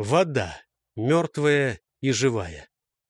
Вода, мертвая и живая.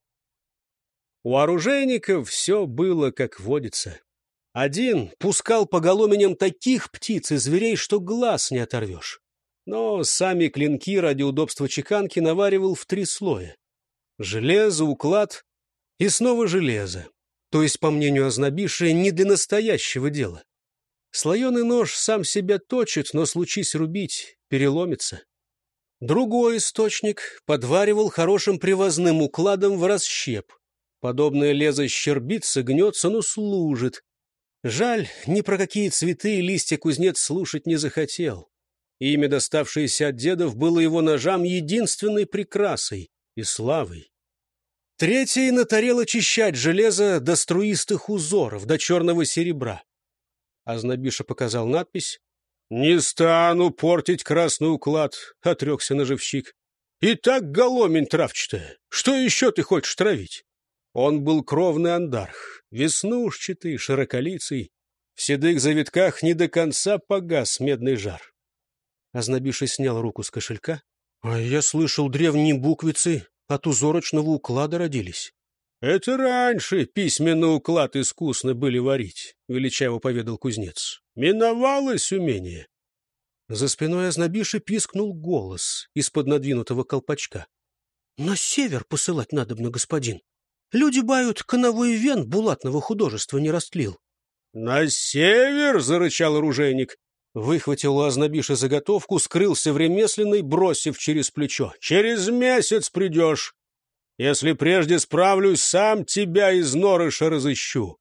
У оружейников все было, как водится. Один пускал по голоменям таких птиц и зверей, что глаз не оторвешь. Но сами клинки ради удобства чеканки наваривал в 3 слоя. Железо, уклад и снова железо. То есть, по мнению Ознобиши, не для настоящего дела. Слоеный нож сам себя точит, но случись рубить, переломится. Другой источник подваривал хорошим привозным укладом в расщеп. Подобное лезо щербится, гнется, но служит. Жаль, ни про какие цветы и листья кузнец слушать не захотел. Имя, доставшееся от дедов, было его ножам единственной прекрасой и славой. Третий натарел очищать железо до струистых узоров, до черного серебра. Ознобиша показал надпись. «Не стану портить красный уклад», — отрекся ножевщик. «И так голомень травчатая. Что еще ты хочешь травить?» Он был кровный андарх, веснушчатый, широколицый. В седых завитках не до конца погас медный жар. Ознобиша снял руку с кошелька. — А я слышал, древние буквицы от узорочного уклада родились. — Это раньше письменный уклад искусно были варить, — величаво поведал кузнец. — Миновалось умение. За спиной Ознобиши пискнул голос из-под надвинутого колпачка. — На север посылать надобно, господин. Люди бают, коновой вен булатного художества не растлил. — На север! — зарычал оружейник. Выхватил у Ознобиши заготовку, скрылся в ремесленной, бросив через плечо. — Через месяц придешь. Если прежде справлюсь, сам тебя из норыша разыщу.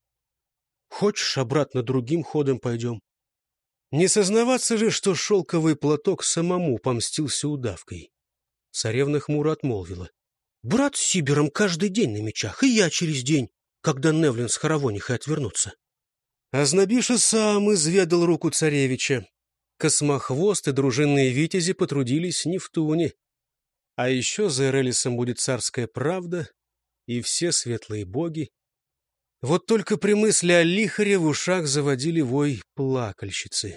— Хочешь, обратно другим ходом пойдем? Не сознаваться же, что шелковый платок самому помстился удавкой. Царевна хмуро отмолвила. — Брат с Сибиром каждый день на мечах, и я через день, когда Невлин с Хоровонихой отвернутся. Ознобиша сам изведал руку царевича. Космохвост и дружинные витязи потрудились не в туне. А еще за Эрелисом будет царская правда и все светлые боги. Вот только при мысли о лихаре в ушах заводили вой плакальщицы.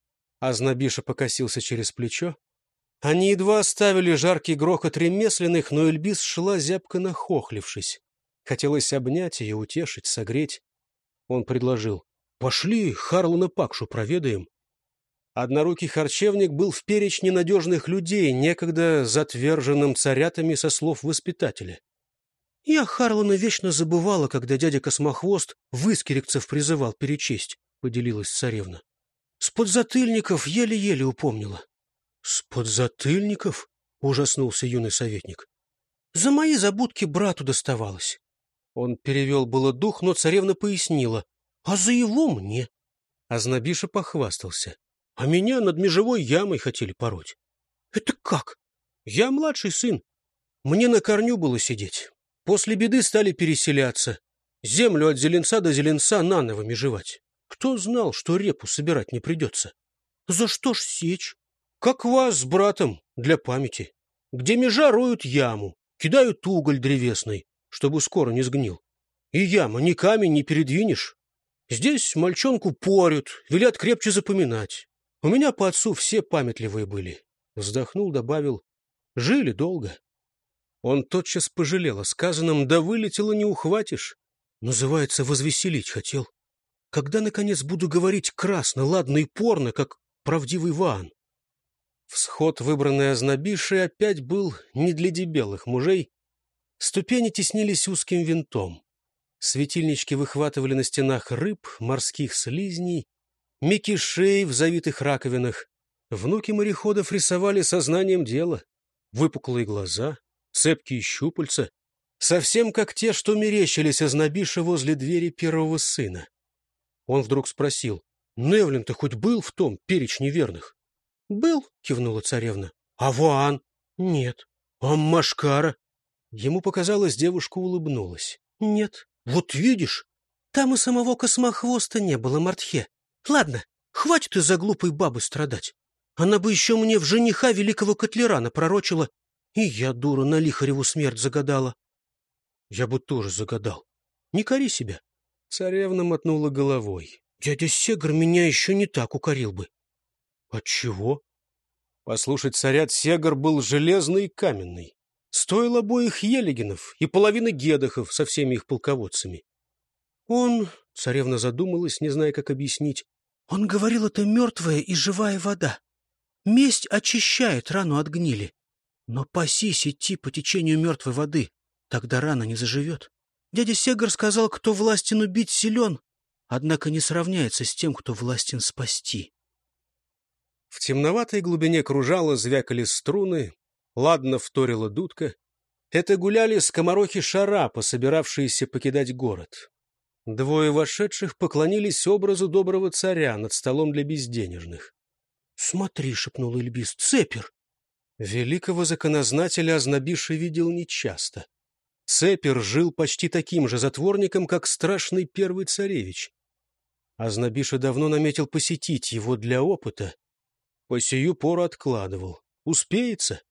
Ознобиша покосился через плечо. Они едва оставили жаркий грохот ремесленных, но Эльбис шла зябко нахохлившись. Хотелось обнять ее, утешить, согреть. Он предложил. «Пошли, Харлана Пакшу проведаем». Однорукий харчевник был в перечне надежных людей, некогда затверженным царятами со слов воспитателя. «Я Харлана вечно забывала, когда дядя Космохвост выскерекцев призывал перечесть», — поделилась царевна. «С подзатыльников еле-еле упомнила». «С подзатыльников?» — ужаснулся юный советник. «За мои забудки брату доставалось». Он перевел было дух, но царевна пояснила. «А за его мне». Ознобиша похвастался. «А меня над межевой ямой хотели пороть». «Это как?» «Я младший сын. Мне на корню было сидеть. После беды стали переселяться. Землю от зеленца до зеленца наново межевать. Кто знал, что репу собирать не придется?» «За что ж сечь?» «Как вас с братом, для памяти. Где межа роют яму, кидают уголь древесный, чтобы скоро не сгнил. И яма ни камень не передвинешь. Здесь мальчонку порют, велят крепче запоминать. У меня по отцу все памятливые были». Вздохнул, добавил. «Жили долго». Он тотчас пожалел о сказанном, да вылетело не ухватишь. Называется, возвеселить хотел. Когда, наконец, буду говорить красно, ладно и порно, как правдивый Ваан? Всход, выбранный Ознобишей, опять был не для дебелых мужей. Ступени теснились узким винтом. Светильнички выхватывали на стенах рыб, морских слизней, мекишей в завитых раковинах. Внуки мореходов рисовали сознанием дела. Выпуклые глаза, цепкие щупальца, совсем как те, что мерещились Ознобише возле двери первого сына. Он вдруг спросил, «Невлин-то хоть был в том перечне верных?» «Был», — кивнула царевна. «А Ваан?» «Нет». «А Машкара?» Ему показалось, девушка улыбнулась. «Нет». «Вот видишь, там и самого Космохвоста не было, Мартхе. Ладно, хватит из-за глупой бабы страдать. Она бы еще мне в жениха великого Котлерана пророчила, и я, дура, на Лихареву смерть загадала». «Я бы тоже загадал. Не кори себя». Царевна мотнула головой. «Дядя Сегр меня еще не так укорил бы». «Отчего?» Послушать царя Сегар был железный и каменный. Стоил обоих Елегинов и половины Гедохов со всеми их полководцами. Царевна задумалась, не зная, как объяснить, он говорил, это мертвая и живая вода. Месть очищает рану от гнили. Но пасись идти по течению мертвой воды, тогда рана не заживет. Дядя Сегар сказал, кто властен убить силен, однако не сравняется с тем, кто властен спасти. В темноватой глубине кружала, звякали струны, ладно вторила дудка. Это гуляли скоморохи-шарапа, собиравшиеся покидать город. Двое вошедших поклонились образу доброго царя над столом для безденежных. — Смотри, — шепнул Ильбис, — Цепер! Великого законознателя Ознобиша видел нечасто. Цепер жил почти таким же затворником, как страшный первый царевич. Ознобиша давно наметил посетить его для опыта. По сию пору откладывал. Успеется?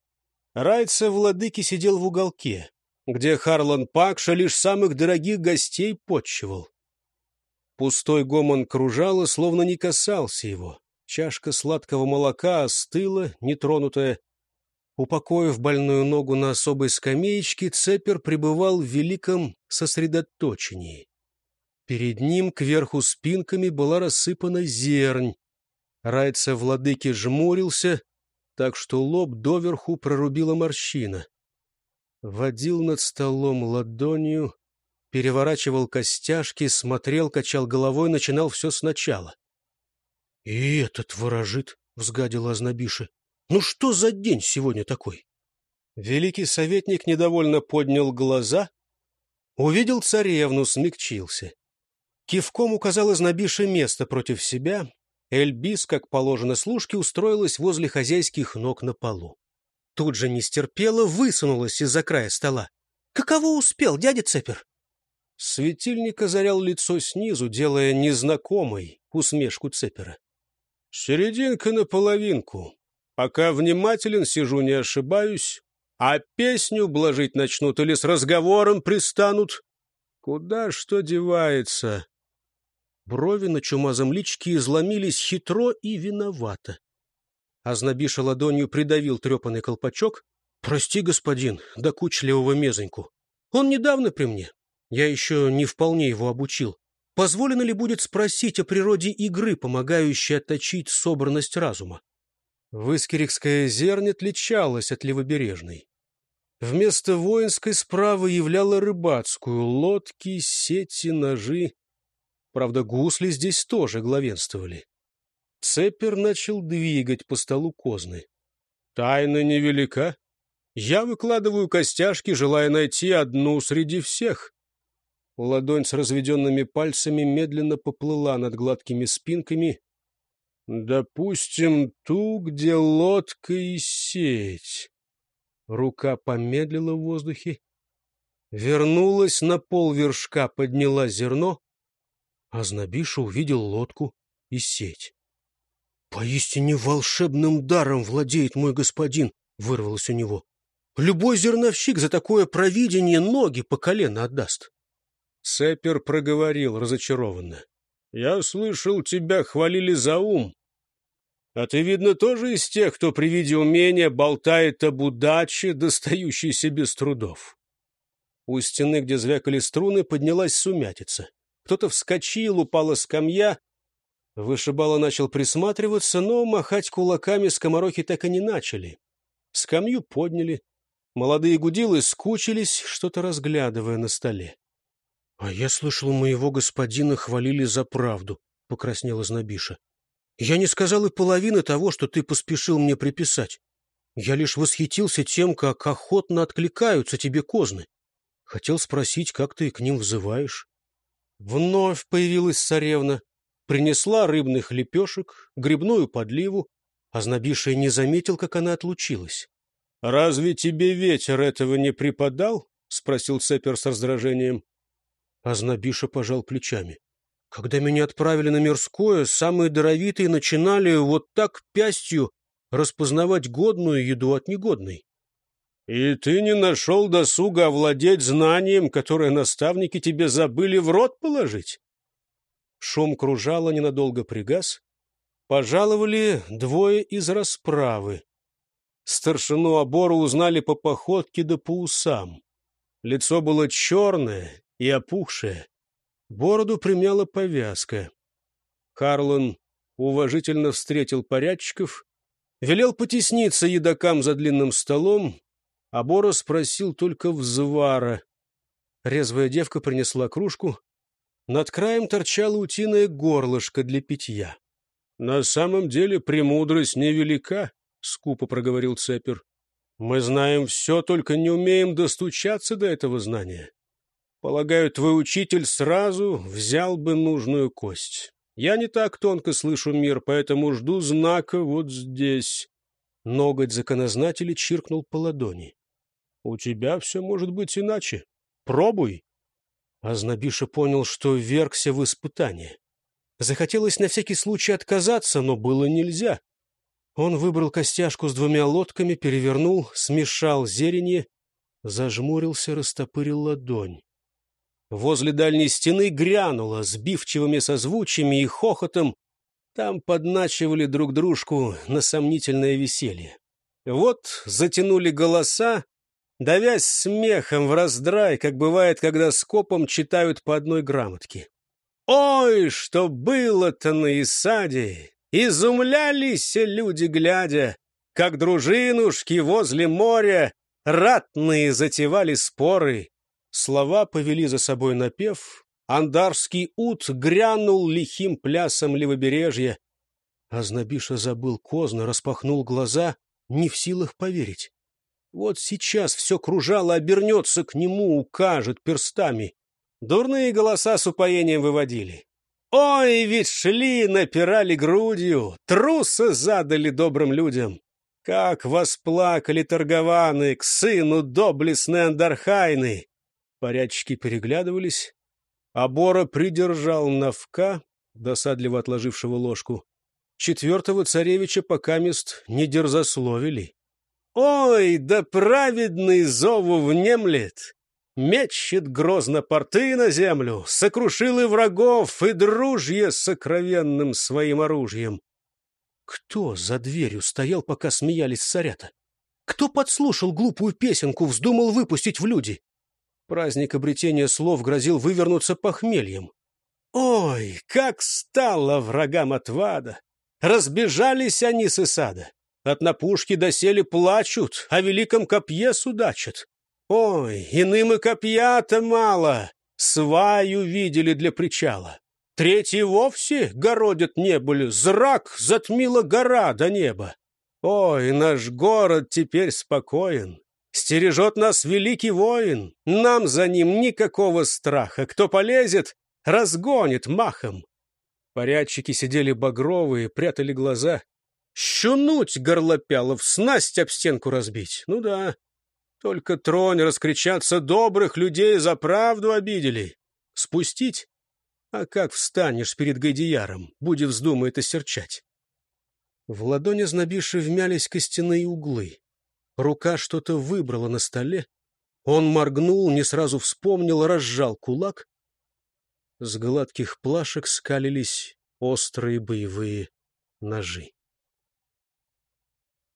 Райца владыки сидел в уголке, где Харлан Пакша лишь самых дорогих гостей почивал. Пустой гомон кружала, словно не касался его. Чашка сладкого молока остыла, нетронутая. Упокоив больную ногу на особой скамеечке, Цепер пребывал в великом сосредоточении. Перед ним кверху спинками была рассыпана зернь. Райца владыки жмурился, так что лоб доверху прорубила морщина. Водил над столом ладонью, переворачивал костяшки, смотрел, качал головой, начинал все сначала. — И этот ворожит, — взгадила Ознобиша. — Ну что за день сегодня такой? Великий советник недовольно поднял глаза, увидел царевну, смягчился. Кивком указал Ознобише место против себя. Эльбис, как положено служке, устроилась возле хозяйских ног на полу. Тут же не стерпела, высунулась из-за края стола. — Каково успел, дядя Цепер? Светильник озарял лицо снизу, делая незнакомой усмешку Цепера. — Серединка наполовинку. Пока внимателен сижу, не ошибаюсь. А песню блажить начнут или с разговором пристанут. Куда что девается? Брови на чумазом личке изломились хитро и виновато. Ознобиша ладонью придавил трепанный колпачок. — Прости, господин, докучливого мезоньку. Он недавно при мне. Я еще не вполне его обучил. Позволено ли будет спросить о природе игры, помогающей отточить собранность разума? Выскерихская зернь отличалась от левобережной. Вместо воинской справы являла рыбацкую: лодки, сети, ножи. Правда, гусли здесь тоже главенствовали. Цепер начал двигать по столу козны. Тайна невелика. Я выкладываю костяшки, желая найти одну среди всех. Ладонь с разведенными пальцами медленно поплыла над гладкими спинками. Допустим, ту, где лодка и сеть. Рука помедлила в воздухе, вернулась на полвершка, подняла зерно. Ознобиша увидел лодку и сеть. — Поистине волшебным даром владеет мой господин, — вырвалось у него. — Любой зерновщик за такое провидение ноги по колено отдаст. Цепер проговорил разочарованно. — Я слышал, тебя хвалили за ум. А ты, видно, тоже из тех, кто при виде умения болтает об удаче, достающейся без трудов. У стены, где звякали струны, поднялась сумятица. Кто-то вскочил, упала скамья. Вышибала начал присматриваться, но махать кулаками скоморохи так и не начали. Скамью подняли. Молодые гудилы скучились, что-то разглядывая на столе. — А я слышал, моего господина хвалили за правду, — покраснела Ознобиша. — Я не сказал и половины того, что ты поспешил мне приписать. Я лишь восхитился тем, как охотно откликаются тебе козны. Хотел спросить, как ты к ним взываешь. Вновь появилась царевна, принесла рыбных лепешек, грибную подливу. Ознобиша не заметил, как она отлучилась. — Разве тебе ветер этого не преподал? — спросил Цепер с раздражением. Ознобиша пожал плечами. — Когда меня отправили на мирское, самые даровитые начинали вот так пястью распознавать годную еду от негодной. — И ты не нашел досуга овладеть знанием, которое наставники тебе забыли в рот положить? Шум кружала ненадолго пригас. Пожаловали двое из расправы. Старшину Обору узнали по походке да по усам. Лицо было черное и опухшее. Бороду примяла повязка. Харлан уважительно встретил порядчиков, велел потесниться едокам за длинным столом, а Бора спросил только взвара. Резвая девка принесла кружку. Над краем торчало утиное горлышко для питья. — На самом деле премудрость невелика, — скупо проговорил Цепер. — Мы знаем все, только не умеем достучаться до этого знания. Полагаю, твой учитель сразу взял бы нужную кость. Я не так тонко слышу мир, поэтому жду знака вот здесь. Ноготь законознателя чиркнул по ладони. — У тебя все может быть иначе. Пробуй. Азнабиша понял, что ввергся в испытание. Захотелось на всякий случай отказаться, но было нельзя. Он выбрал костяшку с 2 лотками, перевернул, смешал зеренье, зажмурился, растопырил ладонь. Возле дальней стены грянуло сбивчивыми созвучиями и хохотом. Там подначивали друг дружку на сомнительное веселье. Вот затянули голоса, давясь смехом в раздрай, как бывает, когда скопом читают по одной грамотке. Ой, что было-то на Исаде! Изумлялись люди, глядя, как дружинушки возле моря ратные затевали споры. Слова повели за собой напев, андарский ут грянул лихим плясом левобережья. Азнабиша забыл козно, распахнул глаза, не в силах поверить. Вот сейчас все кружало обернется к нему, укажет перстами. Дурные голоса с упоением выводили. Ой, ведь шли, напирали грудью, трусы задали добрым людям. Как восплакали торгованы к сыну доблестной Андархайны! Порядчики переглядывались. Обора придержал Навка, досадливо отложившего ложку. 4-го царевича покамест не дерзословили. Ой, да праведный зову внемлет! Мечет грозно порты на землю, сокрушил и врагов, и дружье сокровенным своим оружием. Кто за дверью стоял, пока смеялись царята? Кто подслушал глупую песенку, вздумал выпустить в люди? Праздник обретения слов грозил вывернуться похмельем. Ой, как стало врагам отвада! Разбежались они с Исада. От напушки доселе плачут, о великом копье судачат. Ой, иным и копья-то мало, сваю видели для причала. Третьи вовсе городят не были, зрак затмила гора до неба. Ой, наш город теперь спокоен, стережет нас великий воин, нам за ним никакого страха, кто полезет, разгонит махом. Порядчики сидели багровые, прятали глаза. Щунуть горлопялов, снасть об стенку разбить. Ну да, только тронь раскричаться, добрых людей за правду обидели. Спустить? А как встанешь перед Гайдияром, буди вздумает осерчать? В ладони Азнабиши вмялись костяные углы. Рука что-то выбрала на столе. Он моргнул, не сразу вспомнил, разжал кулак. С гладких плашек скалились острые боевые ножи.